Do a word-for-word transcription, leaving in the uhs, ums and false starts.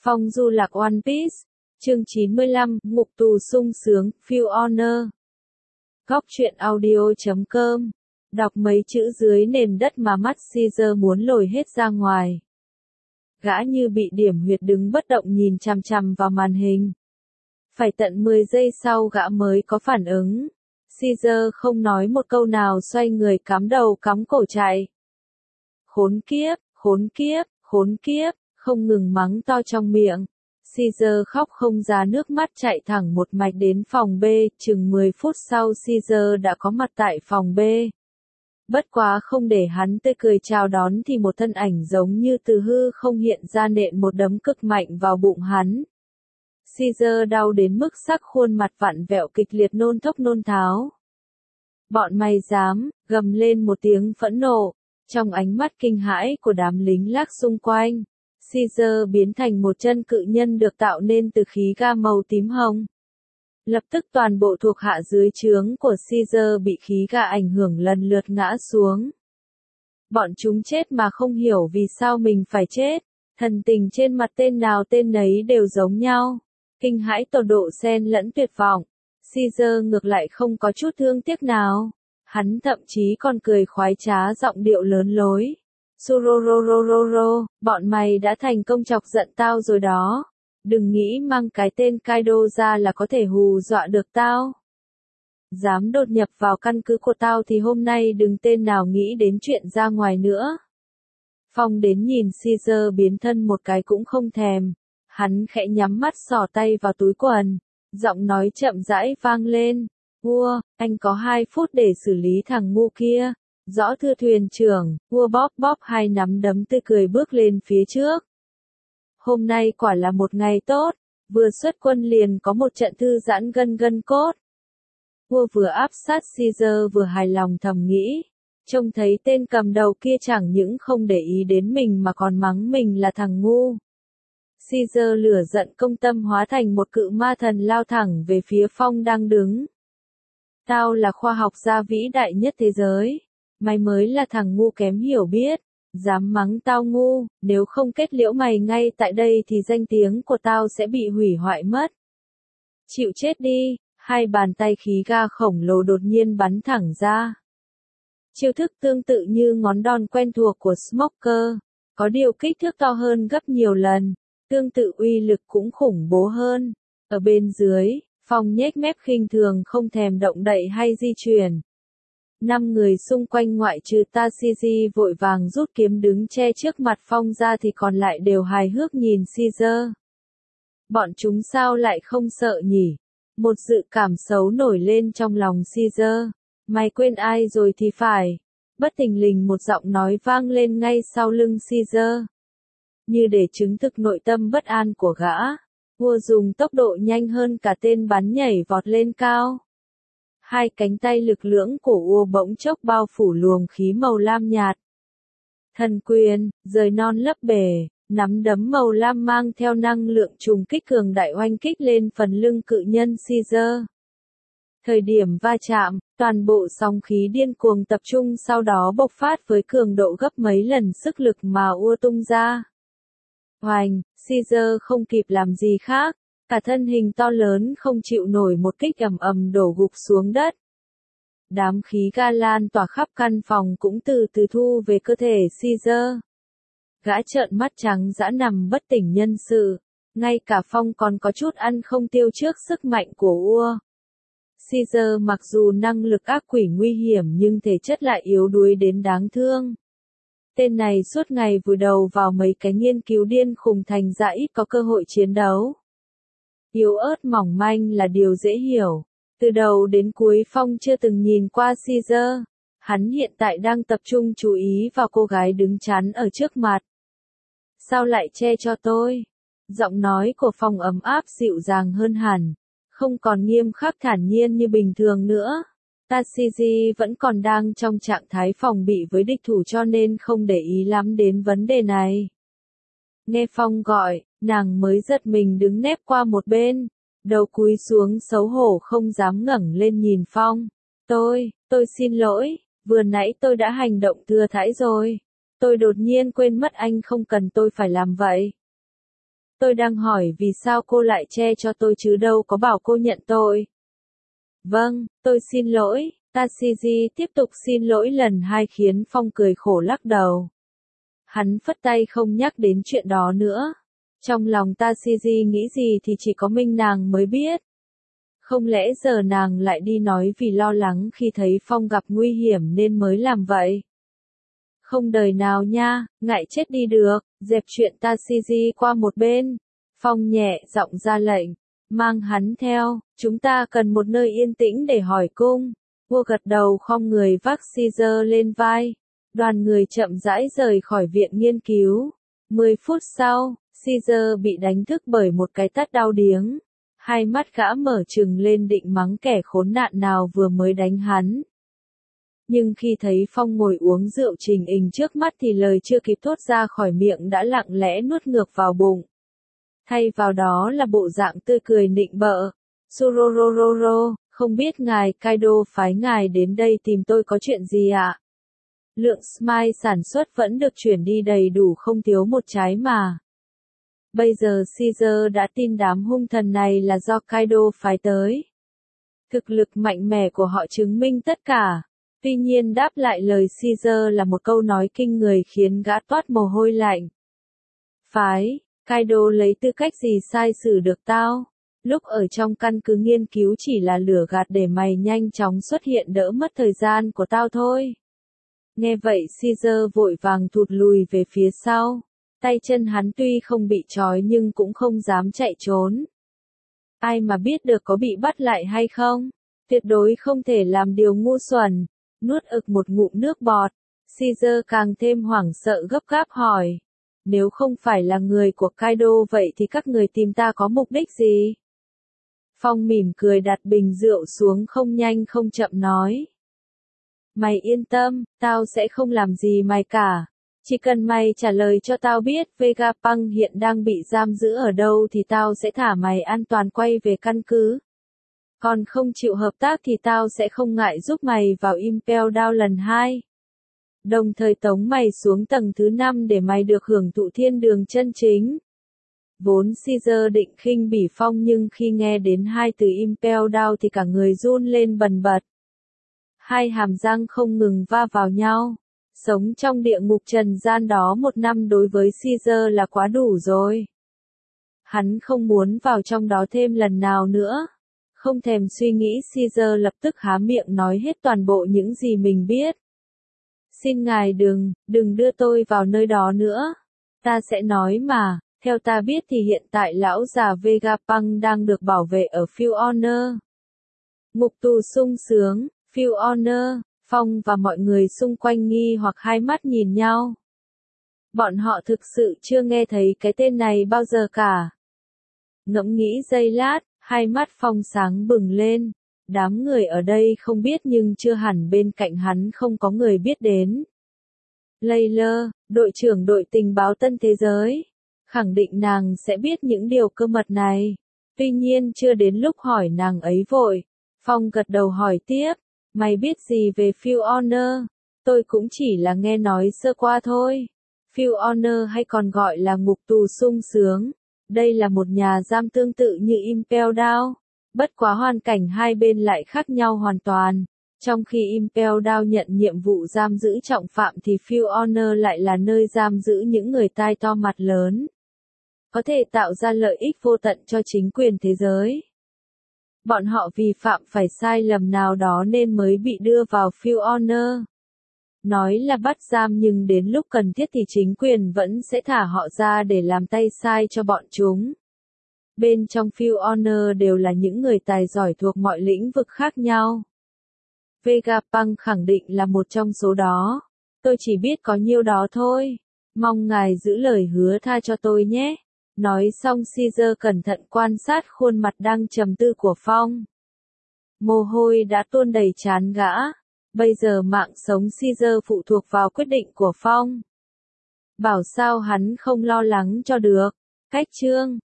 Phong du lạc One Piece, chương chín mươi lăm, ngục tù sung sướng, Feel Honor. Góc truyện audio chấm com. Đọc mấy chữ dưới nền đất mà mắt Caesar muốn lồi hết ra ngoài. Gã như bị điểm huyệt đứng bất động nhìn chằm chằm vào màn hình. Phải tận mười giây sau gã mới có phản ứng. Caesar không nói một câu nào, xoay người cắm đầu cắm cổ chạy. Khốn kiếp, khốn kiếp, khốn kiếp, không ngừng mắng to trong miệng. Caesar khóc không ra nước mắt, chạy thẳng một mạch đến phòng B, chừng mười phút sau Caesar đã có mặt tại phòng B. Bất quá không để hắn tươi cười chào đón thì một thân ảnh giống như từ hư không hiện ra, nện một đấm cực mạnh vào bụng hắn. Caesar đau đến mức sắc khuôn mặt vặn vẹo kịch liệt, nôn thốc nôn tháo. Bọn mày dám, gầm lên một tiếng phẫn nộ, trong ánh mắt kinh hãi của đám lính lác xung quanh. Caesar biến thành một chân cự nhân được tạo nên từ khí ga màu tím hồng. Lập tức toàn bộ thuộc hạ dưới trướng của Caesar bị khí ga ảnh hưởng lần lượt ngã xuống. Bọn chúng chết mà không hiểu vì sao mình phải chết, thần tình trên mặt tên nào tên nấy đều giống nhau. Kinh hãi tột độ xen lẫn tuyệt vọng. Caesar ngược lại không có chút thương tiếc nào. Hắn thậm chí còn cười khoái trá, giọng điệu lớn lối. Surororororo, bọn mày đã thành công chọc giận tao rồi đó. Đừng nghĩ mang cái tên Kaido ra là có thể hù dọa được tao. Dám đột nhập vào căn cứ của tao thì hôm nay đừng tên nào nghĩ đến chuyện ra ngoài nữa. Phong đến nhìn Caesar biến thân một cái cũng không thèm. Hắn khẽ nhắm mắt xỏ tay vào túi quần. Giọng nói chậm rãi vang lên. Vua, anh có hai phút để xử lý thằng ngu kia. Rõ thưa thuyền trưởng, vua bóp bóp hai nắm đấm tươi cười bước lên phía trước. Hôm nay quả là một ngày tốt, vừa xuất quân liền có một trận thư giãn gân gân cốt. Vua vừa áp sát Caesar vừa hài lòng thầm nghĩ, trông thấy tên cầm đầu kia chẳng những không để ý đến mình mà còn mắng mình là thằng ngu. Caesar lửa giận công tâm hóa thành một cự ma thần lao thẳng về phía Phong đang đứng. Tao là khoa học gia vĩ đại nhất thế giới. Mày mới là thằng ngu kém hiểu biết, dám mắng tao ngu, nếu không kết liễu mày ngay tại đây thì danh tiếng của tao sẽ bị hủy hoại mất. Chịu chết đi, hai bàn tay khí ga khổng lồ đột nhiên bắn thẳng ra. Chiêu thức tương tự như ngón đòn quen thuộc của Smoker, có điều kích thước to hơn gấp nhiều lần, tương tự uy lực cũng khủng bố hơn. Ở bên dưới, Phong nhếch mép khinh thường không thèm động đậy hay di chuyển. Năm người xung quanh ngoại trừ Tashigi vội vàng rút kiếm đứng che trước mặt Phong ra thì còn lại đều hài hước nhìn Caesar. Bọn chúng sao lại không sợ nhỉ? Một dự cảm xấu nổi lên trong lòng Caesar. Mày quên ai rồi thì phải. Bất thình lình một giọng nói vang lên ngay sau lưng Caesar. Như để chứng thực nội tâm bất an của gã, vua dùng tốc độ nhanh hơn cả tên bắn nhảy vọt lên cao. Hai cánh tay lực lưỡng của vua bỗng chốc bao phủ luồng khí màu lam nhạt. Thần quyền, rời non lấp bể, nắm đấm màu lam mang theo năng lượng trùng kích cường đại oanh kích lên phần lưng cự nhân Caesar. Thời điểm va chạm, toàn bộ sóng khí điên cuồng tập trung sau đó bộc phát với cường độ gấp mấy lần sức lực mà vua tung ra. Hoành, Caesar không kịp làm gì khác. Cả thân hình to lớn không chịu nổi một kích ầm ầm đổ gục xuống đất. Đám khí ga lan tỏa khắp căn phòng cũng từ từ thu về cơ thể Caesar. Gã trợn mắt trắng dã nằm bất tỉnh nhân sự. Ngay cả Phong còn có chút ăn không tiêu trước sức mạnh của vua. Caesar mặc dù năng lực ác quỷ nguy hiểm nhưng thể chất lại yếu đuối đến đáng thương. Tên này suốt ngày vùi đầu vào mấy cái nghiên cứu điên khùng thành ra ít có cơ hội chiến đấu. Yếu ớt mỏng manh là điều dễ hiểu. Từ đầu đến cuối Phong chưa từng nhìn qua Caesar. Hắn hiện tại đang tập trung chú ý vào cô gái đứng chắn ở trước mặt. Sao lại che cho tôi? Giọng nói của Phong ấm áp dịu dàng hơn hẳn. Không còn nghiêm khắc thản nhiên như bình thường nữa. Tashigi vẫn còn đang trong trạng thái phòng bị với địch thủ cho nên không để ý lắm đến vấn đề này. Nghe Phong gọi, nàng mới giật mình đứng nép qua một bên, đầu cúi xuống xấu hổ không dám ngẩng lên nhìn Phong. Tôi, tôi xin lỗi, vừa nãy tôi đã hành động thừa thãi rồi. Tôi đột nhiên quên mất anh không cần tôi phải làm vậy. Tôi đang hỏi vì sao cô lại che cho tôi chứ đâu có bảo cô nhận tội. Vâng, tôi xin lỗi, Tashiji tiếp tục xin lỗi lần hai khiến Phong cười khổ lắc đầu. Hắn phất tay không nhắc đến chuyện đó nữa. Trong lòng Tashiji nghĩ gì thì chỉ có mình nàng mới biết. Không lẽ giờ nàng lại đi nói vì lo lắng khi thấy Phong gặp nguy hiểm nên mới làm vậy? Không đời nào nha, ngại chết đi được, dẹp chuyện Tashiji qua một bên. Phong nhẹ giọng ra lệnh, mang hắn theo, chúng ta cần một nơi yên tĩnh để hỏi cung. Vua gật đầu khom người vác Caesar lên vai. Đoàn người chậm rãi rời khỏi viện nghiên cứu. Mười phút sau, Caesar bị đánh thức bởi một cái tát đau điếng. Hai mắt gã mở trừng lên định mắng kẻ khốn nạn nào vừa mới đánh hắn. Nhưng khi thấy Phong ngồi uống rượu trình hình trước mắt thì lời chưa kịp thốt ra khỏi miệng đã lặng lẽ nuốt ngược vào bụng. Thay vào đó là bộ dạng tươi cười nịnh bợ. Sororororo, không biết ngài Kaido phái ngài đến đây tìm tôi có chuyện gì ạ? Lượng Smile sản xuất vẫn được chuyển đi đầy đủ không thiếu một trái mà. Bây giờ Caesar đã tin đám hung thần này là do Kaido phái tới. Thực lực mạnh mẽ của họ chứng minh tất cả. Tuy nhiên đáp lại lời Caesar là một câu nói kinh người khiến gã toát mồ hôi lạnh. Phái, Kaido lấy tư cách gì sai xử được tao? Lúc ở trong căn cứ nghiên cứu chỉ là lửa gạt để mày nhanh chóng xuất hiện đỡ mất thời gian của tao thôi. Nghe vậy Caesar vội vàng thụt lùi về phía sau. Tay chân hắn tuy không bị trói nhưng cũng không dám chạy trốn. Ai mà biết được có bị bắt lại hay không? Tuyệt đối không thể làm điều ngu xuẩn. Nuốt ực một ngụm nước bọt. Caesar càng thêm hoảng sợ gấp gáp hỏi. Nếu không phải là người của Kaido vậy thì các người tìm ta có mục đích gì? Phong mỉm cười đặt bình rượu xuống không nhanh không chậm nói. Mày yên tâm, tao sẽ không làm gì mày cả. Chỉ cần mày trả lời cho tao biết Vegapunk hiện đang bị giam giữ ở đâu thì tao sẽ thả mày an toàn quay về căn cứ. Còn không chịu hợp tác thì tao sẽ không ngại giúp mày vào Impel Down lần hai. Đồng thời tống mày xuống tầng thứ năm để mày được hưởng thụ thiên đường chân chính. Vốn Caesar định khinh bỉ Phong nhưng khi nghe đến hai từ Impel Down thì cả người run lên bần bật. Hai hàm răng không ngừng va vào nhau. Sống trong địa ngục trần gian đó một năm đối với Caesar là quá đủ rồi. Hắn không muốn vào trong đó thêm lần nào nữa. Không thèm suy nghĩ Caesar lập tức há miệng nói hết toàn bộ những gì mình biết. Xin ngài đừng, đừng đưa tôi vào nơi đó nữa. Ta sẽ nói mà, theo ta biết thì hiện tại lão già Vegapunk đang được bảo vệ ở Field Honor. Ngục tù sung sướng, Field Honor, Phong và mọi người xung quanh nghi hoặc hai mắt nhìn nhau. Bọn họ thực sự chưa nghe thấy cái tên này bao giờ cả. Ngẫm nghĩ giây lát, hai mắt Phong sáng bừng lên. Đám người ở đây không biết nhưng chưa hẳn bên cạnh hắn không có người biết đến. Layla, đội trưởng đội tình báo Tân Thế Giới. Khẳng định nàng sẽ biết những điều cơ mật này. Tuy nhiên chưa đến lúc hỏi nàng ấy vội. Phong gật đầu hỏi tiếp. Mày biết gì về Field Honor? Tôi cũng chỉ là nghe nói sơ qua thôi. Field Honor hay còn gọi là ngục tù sung sướng. Đây là một nhà giam tương tự như Impel Down. Bất quá hoàn cảnh hai bên lại khác nhau hoàn toàn. Trong khi Impel Down nhận nhiệm vụ giam giữ trọng phạm thì Field Honor lại là nơi giam giữ những người tai to mặt lớn. Có thể tạo ra lợi ích vô tận cho chính quyền thế giới. Bọn họ vì phạm phải sai lầm nào đó nên mới bị đưa vào Field Honor. Nói là bắt giam nhưng đến lúc cần thiết thì chính quyền vẫn sẽ thả họ ra để làm tay sai cho bọn chúng. Bên trong Field Honor đều là những người tài giỏi thuộc mọi lĩnh vực khác nhau. Vegapunk khẳng định là một trong số đó. Tôi chỉ biết có nhiêu đó thôi. Mong ngài giữ lời hứa tha cho tôi nhé. Nói xong Caesar cẩn thận quan sát khuôn mặt đang trầm tư của Phong. Mồ hôi đã tuôn đầy trán gã. Bây giờ mạng sống Caesar phụ thuộc vào quyết định của Phong. Bảo sao hắn không lo lắng cho được. Cách chương